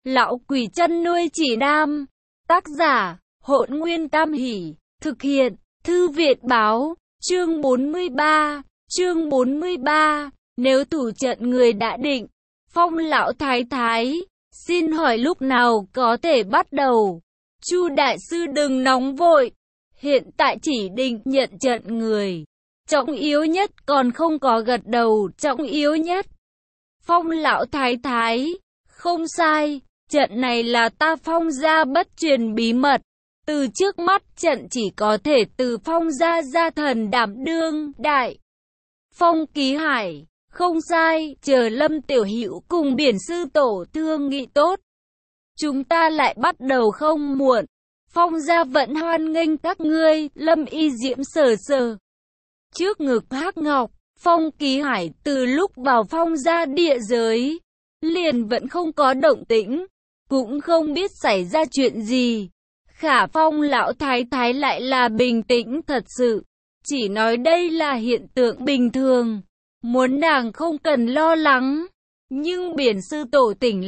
Lão quỷ chăn nuôi chỉ nam. Tác giả, Hỗn Nguyên Tam Hỷ. Thực hiện, Thư viện báo. Chương 43. Chương 43. Nếu thủ trận người đã định. Phong lão thái thái, xin hỏi lúc nào có thể bắt đầu? Chu đại sư đừng nóng vội. Hiện tại chỉ định nhận trận người. Trọng yếu nhất còn không có gật đầu, trọng yếu nhất. Phong lão thái thái, không sai, trận này là ta Phong gia bất truyền bí mật. Từ trước mắt trận chỉ có thể từ Phong gia gia thần đảm đương, đại. Phong Ký Hải, không sai, chờ Lâm tiểu hữu cùng Biển sư tổ thương nghị tốt. Chúng ta lại bắt đầu không muộn. Phong gia vẫn hoan nghênh các ngươi. Lâm Y Diễm sờ sờ trước ngực hắc ngọc. Phong Ký Hải từ lúc vào Phong gia địa giới liền vẫn không có động tĩnh, cũng không biết xảy ra chuyện gì. Khả Phong lão thái thái lại là bình tĩnh thật sự, chỉ nói đây là hiện tượng bình thường, muốn nàng không cần lo lắng. Nhưng Biển sư tổ tỉnh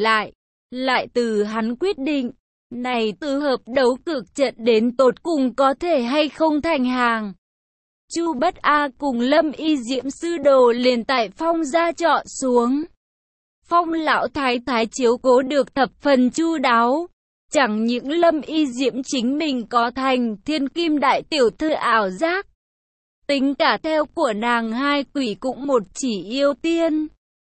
lại từ hắn quyết định, này từ hợp đấu cực trận đến tột cùng có thể hay không thành hàng. Chu Bất A cùng Lâm Y Diễm sư đồ liền tại Phong gia chọn xuống. Phong lão thái thái chiếu cố được thập phần chu đáo. Chẳng những Lâm Y Diễm chính mình có thành thiên kim đại tiểu thư ảo giác, tính cả theo của nàng hai quỷ cũng một chỉ yêu tiên.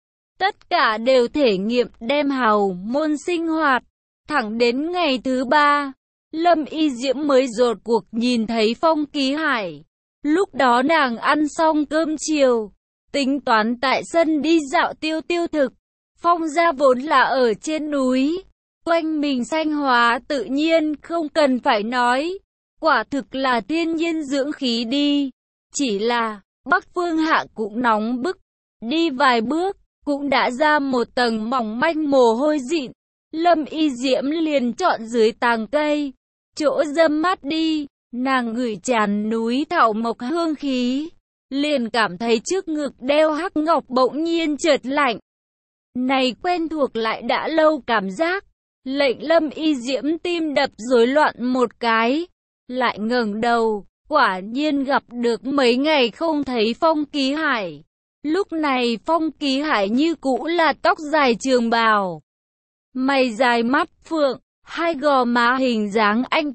Tất cả đều thể nghiệm đem hào môn sinh hoạt. Thẳng đến ngày thứ 3, Lâm Y Diễm mới rốt cuộc nhìn thấy Phong Ký Hải. Lúc đó nàng ăn xong cơm chiều, tính toán tại sân đi dạo tiêu thực. Phong gia vốn là ở trên núi, quanh mình xanh hóa tự nhiên không cần phải nói. Quả thực là thiên nhiên dưỡng khí đi. Chỉ là, Bắc Phương hạ cũng nóng bức. Đi vài bước, cũng đã ra một tầng mỏng manh mồ hôi dịn. Lâm Y Diễm liền chọn dưới tàng cây, chỗ râm mát đi. Nàng ngửi tràn núi thảo mộc hương khí, liền cảm thấy trước ngực đeo hắc ngọc bỗng nhiên chợt lạnh. Này quen thuộc lại đã lâu cảm giác, lệnh Lâm Y Diễm tim đập rối loạn một cái, lại ngẩng đầu, quả nhiên gặp được mấy ngày không thấy Phong Ký Hải. Lúc này Phong Ký Hải như cũ là tóc dài trường bào, mày dài mắt phượng, hai gò má hình dáng anh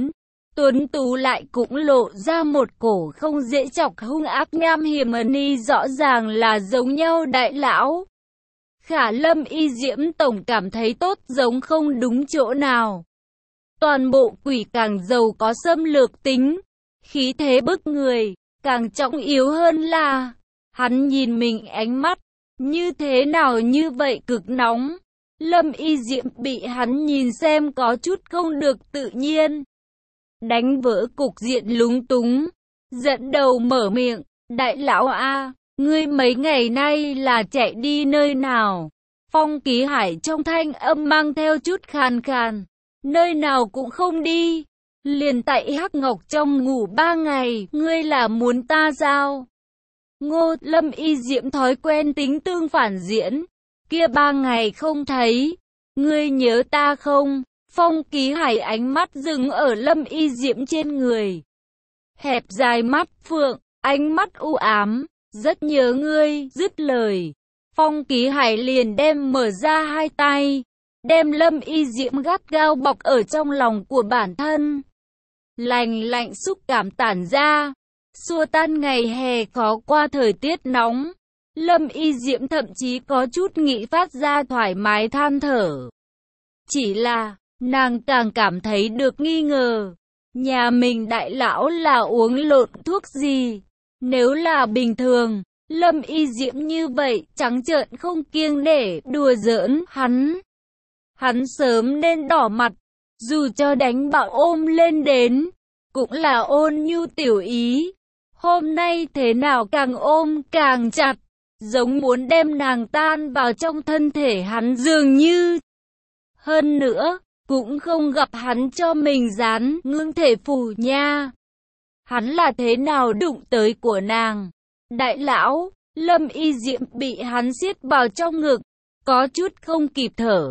tuấn tú, lại cũng lộ ra một cổ không dễ chọc hung ác nham hiểm ni, rõ ràng là giống nhau đại lão. Khả Lâm Y Diễm tổng cảm thấy tốt giống không đúng chỗ nào. Toàn bộ quỷ càng giàu có xâm lược tính, khí thế bức người, càng trọng yếu hơn là hắn nhìn mình ánh mắt như thế nào như vậy cực nóng. Lâm Y Diễm bị hắn nhìn xem có chút không được tự nhiên, đánh vỡ cục diện lúng túng, dẫn đầu mở miệng, đại lão a, ngươi mấy ngày nay là chạy đi nơi nào? Phong Ký Hải trong thanh âm mang theo chút khàn khàn, nơi nào cũng không đi, liền tại hắc ngọc trong ngủ 3 ngày, ngươi là muốn ta sao? Ngô. Lâm Y Diễm thói quen tính tương phản diễn, kia 3 ngày không thấy, ngươi nhớ ta không? Phong Ký Hải ánh mắt dừng ở Lâm Y Diễm trên người, hẹp dài mắt phượng, ánh mắt u ám, rất nhớ ngươi. Dứt lời, Phong Ký Hải liền đem mở ra hai tay, đem Lâm Y Diễm gắt gao bọc ở trong lòng của bản thân. Lành lạnh xúc cảm tản ra, xua tan ngày hè khó qua thời tiết nóng. Lâm Y Diễm thậm chí có chút nghĩ phát ra thoải mái than thở. Chỉ là, nàng càng cảm thấy được nghi ngờ, nhà mình đại lão là uống lộn thuốc gì? Nếu là bình thường, Lâm Y Diễm như vậy trắng trợn không kiêng nể đùa giỡn hắn sớm nên đỏ mặt, dù cho đánh bạo ôm lên đến, cũng là ôn nhu tiểu ý. Hôm nay thế nào càng ôm càng chặt, giống muốn đem nàng tan vào trong thân thể hắn dường như. Hơn nữa, cũng không gặp hắn cho mình dán ngưng thể phù nha. Hắn là thế nào đụng tới của nàng? Đại lão, Lâm Y Diễm bị hắn siết vào trong ngực, có chút không kịp thở.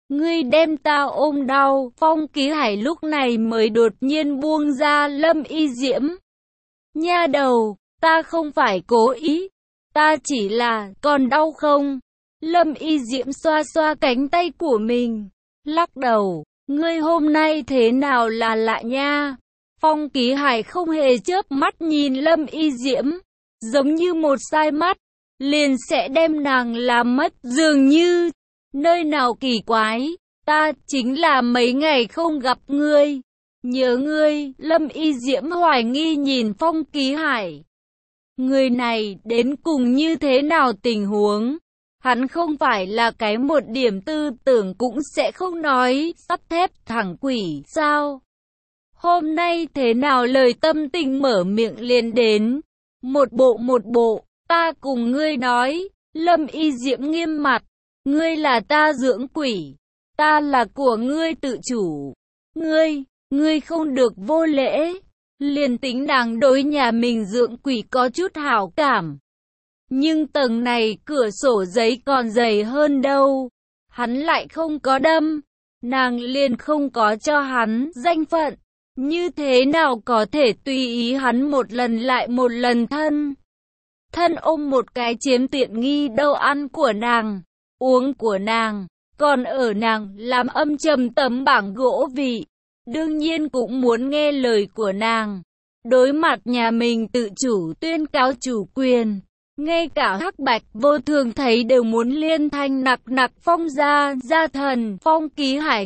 Ngươi đem ta ôm đau. Phong Ký Hải lúc này mới đột nhiên buông ra Lâm Y Diễm. Nha đầu, ta không phải cố ý, ta chỉ là, còn đau không? Lâm Y Diễm xoa xoa cánh tay của mình, lắc đầu, ngươi hôm nay thế nào là lạ nha? Phong Ký Hải không hề chớp mắt nhìn Lâm Y Diễm, giống như một sai mắt, liền sẽ đem nàng làm mất, dường như, nơi nào kỳ quái, ta chính là mấy ngày không gặp ngươi. Nhớ ngươi, Lâm Y Diễm hoài nghi nhìn Phong Ký Hải. Người này đến cùng như thế nào tình huống? Hắn không phải là cái một điểm tư tưởng cũng sẽ không nói, sắt thép thẳng quỷ sao? Hôm nay thế nào lời tâm tình mở miệng liền đến? Một bộ, ta cùng ngươi nói, Lâm Y Diễm nghiêm mặt, ngươi là ta dưỡng quỷ, ta là của ngươi tự chủ, ngươi không được vô lễ. Liền tính nàng đối nhà mình dưỡng quỷ có chút hảo cảm, nhưng tầng này cửa sổ giấy còn dày hơn đâu. Hắn lại không có đâm, nàng liền không có cho hắn danh phận. Như thế nào có thể tùy ý hắn một lần lại một lần thân ôm một cái chiếm tiện nghi đâu ăn của nàng, uống của nàng, còn ở nàng làm âm trầm tấm bảng gỗ vị. Đương nhiên cũng muốn nghe lời của nàng. Đối mặt nhà mình tự chủ tuyên cáo chủ quyền, ngay cả Hắc Bạch Vô Thường thấy đều muốn liên thanh nặc Phong gia thần. Phong Ký Hải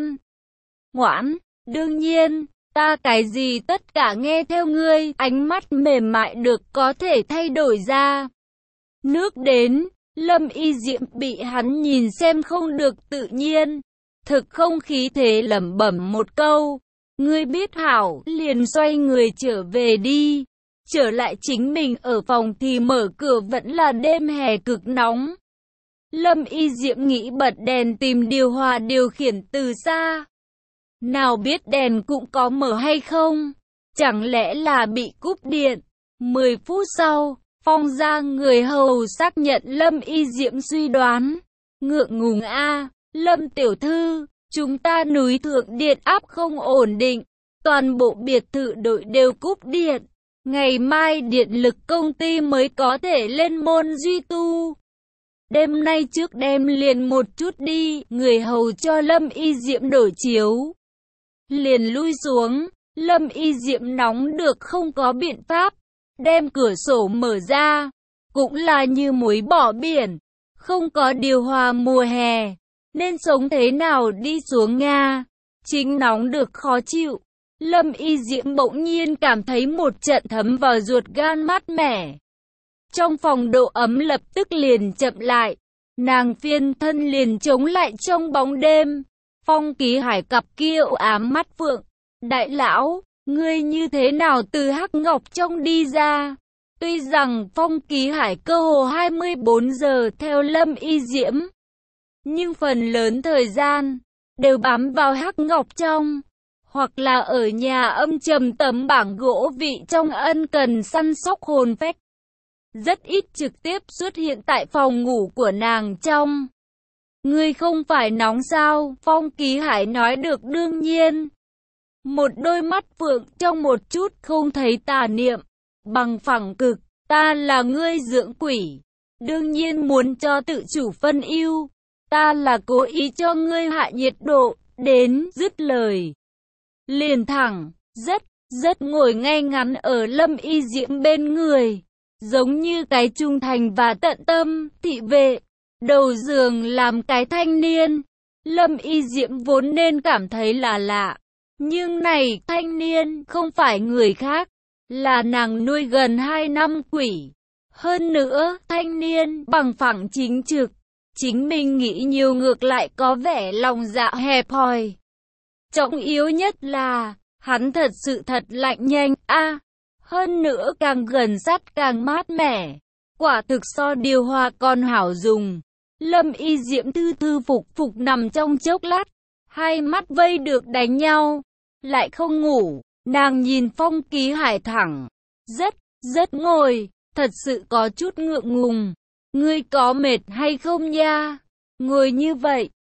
ngoãn, đương nhiên, ta cái gì tất cả nghe theo ngươi. Ánh mắt mềm mại được có thể thay đổi ra. Nước đến, Lâm Y Diễm bị hắn nhìn xem không được tự nhiên. Thực không khí thế lẩm bẩm một câu, ngươi biết hảo, liền xoay người trở về đi. Trở lại chính mình ở phòng thì mở cửa vẫn là đêm hè cực nóng. Lâm Y Diễm nghĩ bật đèn tìm điều hòa điều khiển từ xa. Nào biết đèn cũng có mở hay không? Chẳng lẽ là bị cúp điện? 10 phút sau, Phong gia người hầu xác nhận Lâm Y Diễm suy đoán. Ngượng ngùng a, Lâm tiểu thư, chúng ta núi thượng điện áp không ổn định, toàn bộ biệt thự đội đều cúp điện. Ngày mai điện lực công ty mới có thể lên môn duy tu. Đêm nay trước đêm liền một chút đi, người hầu cho Lâm Y Diễm đổi chiếu. Liền lui xuống, Lâm Y Diễm nóng được không có biện pháp, đem cửa sổ mở ra, cũng là như muối bỏ biển, không có điều hòa mùa hè, nên sống thế nào đi xuống Nga, chính nóng được khó chịu. Lâm Y Diễm bỗng nhiên cảm thấy một trận thấm vào ruột gan mát mẻ. Trong phòng độ ấm lập tức liền chậm lại, nàng phiên thân liền chống lại trong bóng đêm. Phong Ký Hải cặp kia u ám mắt phượng, đại lão, ngươi như thế nào từ hắc ngọc trong đi ra? Tuy rằng Phong Ký Hải cơ hồ 24 giờ theo Lâm Y Diễm, nhưng phần lớn thời gian đều bám vào hắc ngọc trong, hoặc là ở nhà âm trầm tấm bảng gỗ vị trong ân cần săn sóc hồn phách. Rất ít trực tiếp xuất hiện tại phòng ngủ của nàng trong. Ngươi không phải nóng sao? Phong Ký Hải nói được đương nhiên. Một đôi mắt phượng trong một chút không thấy tà niệm, bằng phẳng cực, ta là ngươi dưỡng quỷ, đương nhiên muốn cho tự chủ phân ưu, ta là cố ý cho ngươi hạ nhiệt độ, đến, dứt lời. Liền thẳng, rất ngồi ngay ngắn ở Lâm Y Diễm bên người, giống như cái trung thành và tận tâm, thị vệ, đầu giường làm cái thanh niên. Lâm Y Diễm vốn nên cảm thấy là lạ, nhưng này thanh niên không phải người khác, là nàng nuôi gần 2 năm quỷ. Hơn nữa, thanh niên bằng phẳng chính trực, chính mình nghĩ nhiều ngược lại có vẻ lòng dạ hẹp hòi. Trọng yếu nhất là, hắn thật sự thật lạnh nhanh, hơn nữa càng gần sát càng mát mẻ, quả thực so điều hòa còn hảo dùng. Lâm Y Diễm thư thư phục nằm trong chốc lát, hai mắt vây được đánh nhau, lại không ngủ, nàng nhìn Phong Ký Hải thẳng, rất ngồi, thật sự có chút ngượng ngùng, ngươi có mệt hay không nha, ngồi như vậy,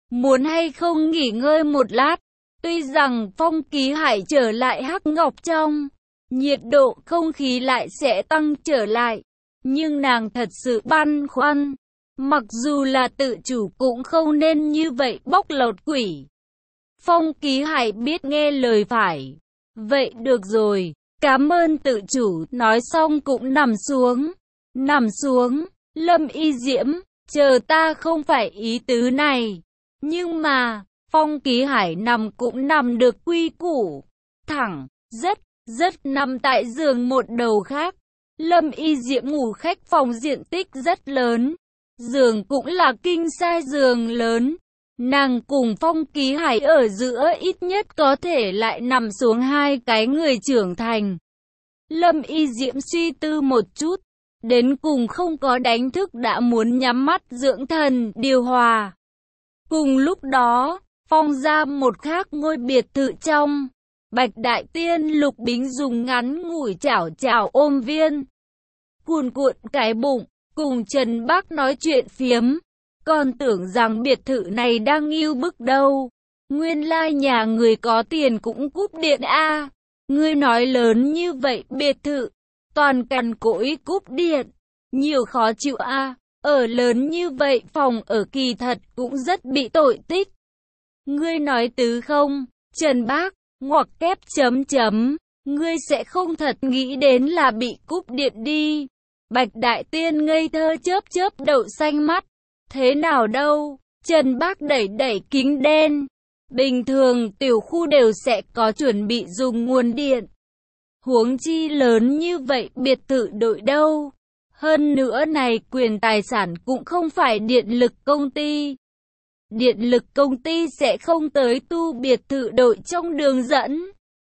muốn hay không nghỉ ngơi một lát? Tuy rằng Phong Ký Hải trở lại Hắc Ngọc trong, nhiệt độ không khí lại sẽ tăng trở lại, nhưng nàng thật sự băn khoăn. Mặc dù là tự chủ cũng không nên như vậy bóc lột quỷ. Phong Ký Hải biết nghe lời phải. Vậy được rồi, cảm ơn tự chủ, nói xong cũng nằm xuống. Nằm xuống, Lâm Y Diễm, chờ ta, không phải ý tứ này. Nhưng mà, Phong Ký Hải nằm cũng nằm được quy củ. Thẳng, rất nằm tại giường một đầu khác. Lâm Y Diễm ngủ khách phòng diện tích rất lớn. Giường cũng là king size giường lớn. Nàng cùng Phong Ký Hải ở giữa ít nhất có thể lại nằm xuống hai cái người trưởng thành. Lâm Y Diễm suy tư một chút, đến cùng không có đánh thức đã muốn nhắm mắt dưỡng thần, điều hòa. Cùng lúc đó, Phong ra một khác ngôi biệt thự trong, Bạch Đại Tiên Lục Bính dùng ngắn ngủi chảo chảo ôm viên cuồn cuộn cái bụng, cùng Trần Bác nói chuyện phiếm. Còn tưởng rằng biệt thự này đang yêu bức đâu. Nguyên lai nhà người có tiền cũng cúp điện a. Ngươi nói lớn như vậy biệt thự, toàn cằn cỗi cúp điện, nhiều khó chịu a. Ở lớn như vậy phòng ở kỳ thật cũng rất bị tội tích. Ngươi nói tứ không, Trần Bác, ngoặc kép chấm chấm, ngươi sẽ không thật nghĩ đến là bị cúp điện đi. Bạch Đại Tiên ngây thơ chớp chớp đậu xanh mắt. Thế nào đâu, Trần Bác đẩy đẩy kính đen. Bình thường tiểu khu đều sẽ có chuẩn bị dùng nguồn điện. Huống chi lớn như vậy biệt thự đội đâu. Hơn nữa này quyền tài sản cũng không phải điện lực công ty. Điện lực công ty sẽ không tới tu biệt thự đội trong đường dẫn.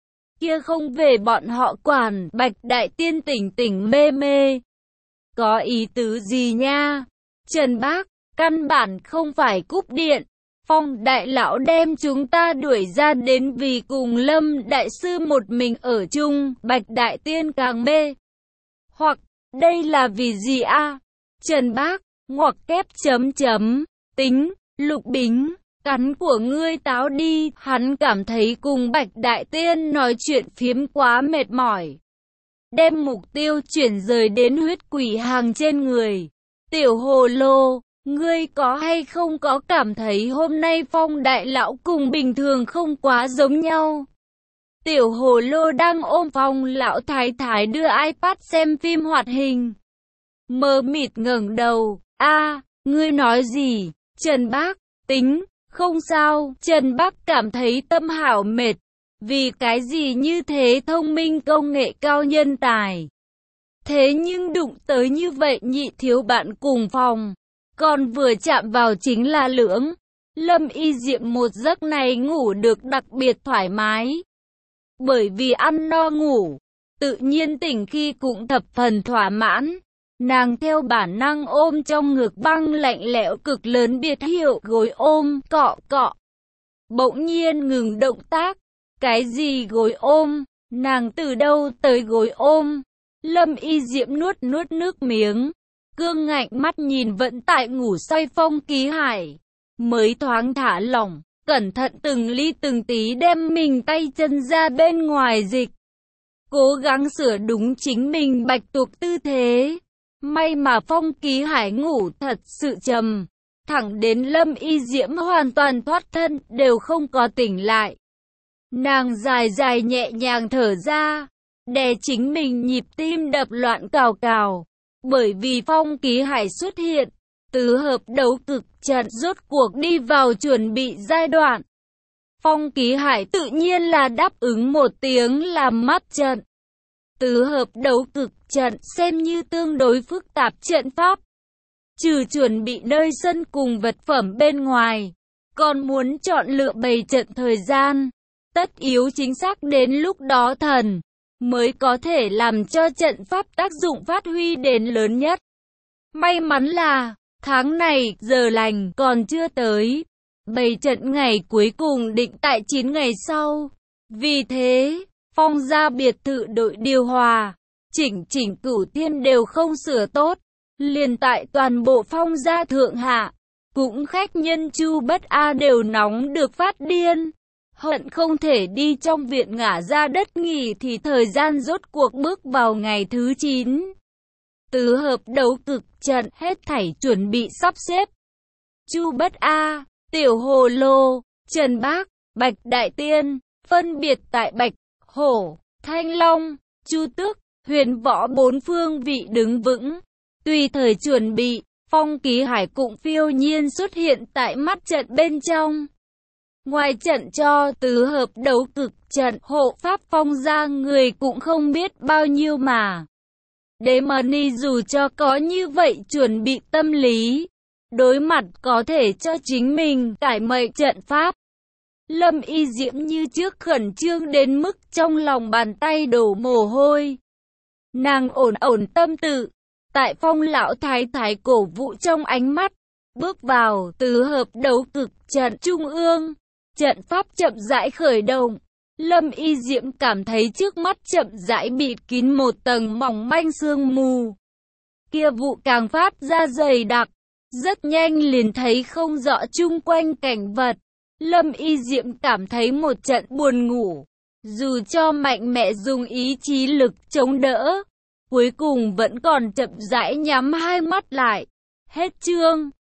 Kia không về bọn họ quản. Bạch Đại Tiên tỉnh tỉnh mê mê. Có ý tứ gì nha? Trần Bác, căn bản không phải cúp điện. Phong đại lão đem chúng ta đuổi ra đến vì cùng Lâm đại sư một mình ở chung. Bạch Đại Tiên càng mê. Hoặc, đây là vì gì a? Trần Bác, ngoặc kép chấm chấm, tính, Lục Bính, cắn của ngươi táo đi. Hắn cảm thấy cùng Bạch Đại Tiên nói chuyện phiếm quá mệt mỏi. Đem mục tiêu chuyển rời đến huyết quỷ hàng trên người. Tiểu hồ lô, ngươi có hay không có cảm thấy hôm nay Phong đại lão cùng bình thường không quá giống nhau? Tiểu hồ lô đang ôm Phong lão thái thái đưa iPad xem phim hoạt hình. Mờ mịt ngẩng đầu, a, ngươi nói gì? Trần Bác, tính, không sao. Trần Bác cảm thấy tâm hảo mệt. Vì cái gì như thế thông minh công nghệ cao nhân tài. Thế nhưng đụng tới như vậy nhị thiếu bạn cùng phòng. Còn vừa chạm vào chính là lưỡng. Lâm Y Diệm một giấc này ngủ được đặc biệt thoải mái. Bởi vì ăn no ngủ, tự nhiên tỉnh khi cũng thập phần thỏa mãn. Nàng theo bản năng ôm trong ngực băng lạnh lẽo cực lớn biệt hiệu gối ôm, cọ cọ. Bỗng nhiên ngừng động tác. Cái gì gối ôm? Nàng từ đâu tới gối ôm? Lâm Y Diệm nuốt nước miếng. Cương ngạnh mắt nhìn vẫn tại ngủ say Phong Ký Hải. Mới thoáng thả lỏng, cẩn thận từng ly từng tí đem mình tay chân ra bên ngoài dịch. Cố gắng sửa đúng chính mình bạch tuộc tư thế. May mà Phong Ký Hải ngủ thật sự trầm. Thẳng đến Lâm Y Diễm hoàn toàn thoát thân đều không có tỉnh lại. Nàng dài dài nhẹ nhàng thở ra, đè chính mình nhịp tim đập loạn cào cào. Bởi vì Phong Ký Hải xuất hiện, tứ hợp đấu cực trận rốt cuộc đi vào chuẩn bị giai đoạn. Phong Ký Hải tự nhiên là đáp ứng một tiếng làm mắt trận. Tứ hợp đấu cực trận xem như tương đối phức tạp trận pháp. Trừ chuẩn bị nơi sân cùng vật phẩm bên ngoài, còn muốn chọn lựa bày trận thời gian. Tất yếu chính xác đến lúc đó thần mới có thể làm cho trận pháp tác dụng phát huy đến lớn nhất. May mắn là tháng này giờ lành còn chưa tới. Bày trận ngày cuối cùng định tại 9 ngày sau. Vì thế, Phong gia biệt thự đội điều hòa, chỉnh Cửu Thiên đều không sửa tốt. Liền tại toàn bộ Phong gia thượng hạ, cũng khách nhân Chu Bất A đều nóng được phát điên. Hận không thể đi trong viện ngả ra đất nghỉ thì thời gian rốt cuộc bước vào ngày thứ 9. Tứ hợp đấu cực trận hết thảy chuẩn bị sắp xếp. Chu Bất A, Tiểu Hồ Lô, Trần Bác, Bạch Đại Tiên, phân biệt tại Bạch, Hổ, Thanh Long, Chu Tước, Huyền Võ 4 phương vị đứng vững. Tùy thời chuẩn bị, Phong Ký Hải cũng phiêu nhiên xuất hiện tại mắt trận bên trong. Ngoài trận cho tứ hợp đấu cực trận, hộ pháp Phong ra người cũng không biết bao nhiêu mà. Đế Mani dù cho có như vậy chuẩn bị tâm lý, đối mặt có thể cho chính mình cải mệnh trận pháp. Lâm Y Diễm như trước khẩn trương đến mức trong lòng bàn tay đổ mồ hôi. Nàng ổn tâm tự, tại Phong lão thái thái cổ vũ trong ánh mắt, bước vào tứ hợp đấu cực trận trung ương. Trận pháp chậm rãi khởi động. Lâm Y Diễm cảm thấy trước mắt chậm rãi bịt kín một tầng mỏng manh sương mù. Kia vụ càng phát ra dày đặc, rất nhanh liền thấy không rõ chung quanh cảnh vật. Lâm Y Diễm cảm thấy một trận buồn ngủ. Dù cho mạnh mẽ dùng ý chí lực chống đỡ, cuối cùng vẫn còn chậm rãi nhắm hai mắt lại. Hết chương.